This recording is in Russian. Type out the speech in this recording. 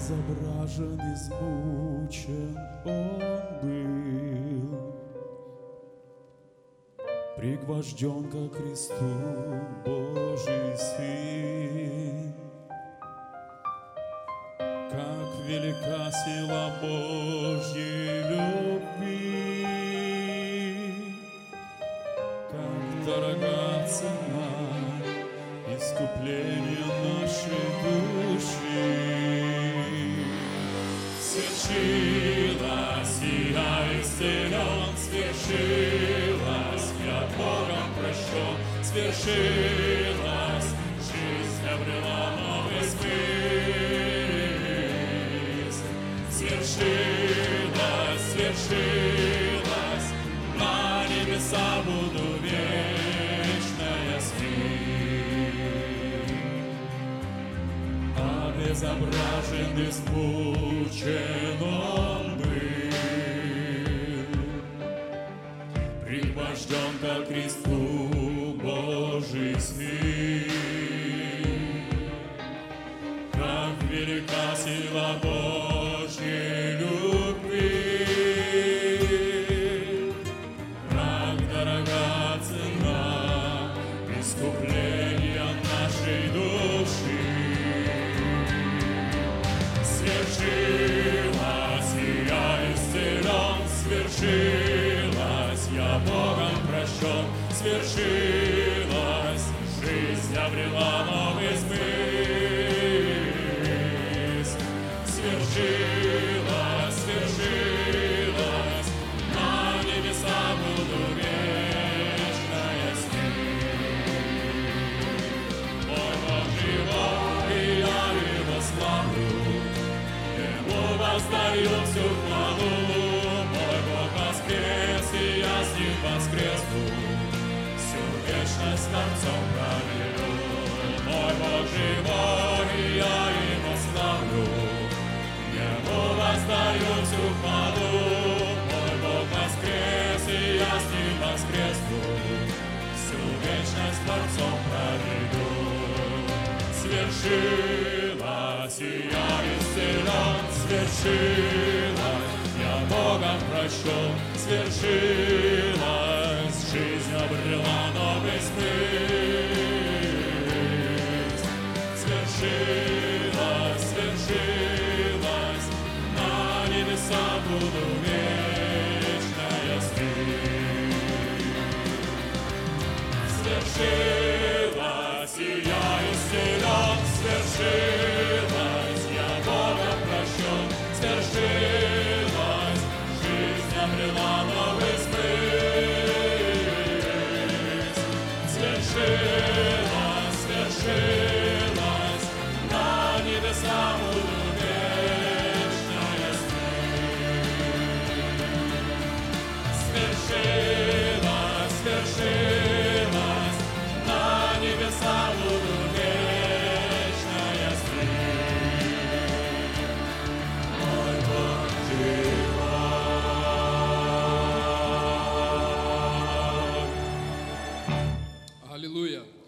Обезображен, измучен он был, пригвожден ко кресту Божий Сын. Как велика сила Божьей любви, как дорога цена искупления нашей души. Свершилось, и я исцелен, свершилось, я Богом прощен, свершилось, жизнь обрела новый смысл. Свершилось, свершилось, на небеса буду вечно я с ним. Обезображен, измучен он был, пригвожден ко кресту Божий Сын. Как велика сила Божьей любви, как дорога цена искупления нашей души. Свершилось, и я исцелен, свершилось, я Богом прощен, свершилось, жизнь обрела новый смысл. Свершилось, свершилось, на небеса буду вечно я с ним. Мой Бог живой, и я его славлю, ему воздаю всю хвалу. Мой Бог воскрес, и я с ним воскресну, всю вечность Творцом проведу. Мой Бог живой, и я его славлю, ему воздаю всю хвалу. Мой Бог воскрес, и я с ним воскресну, всю вечность Творцом проведу. Свершилось, и я исцелен, свершилось, я Богом прощен, свершилось, жизнь обрела новый смысл. Свершилось, свершилось, на небеса буду вечно я с ним. Свершилось, и я исцелен, свершилось, я Богом прощен, свершилось, жизнь обрела новый смысл. Свершилось, свершилось, на небеса буду вечно я с ним. Свершилось, свершилось, на небеса буду вечно я с ним. Мой Бог живой. Аллилуйя!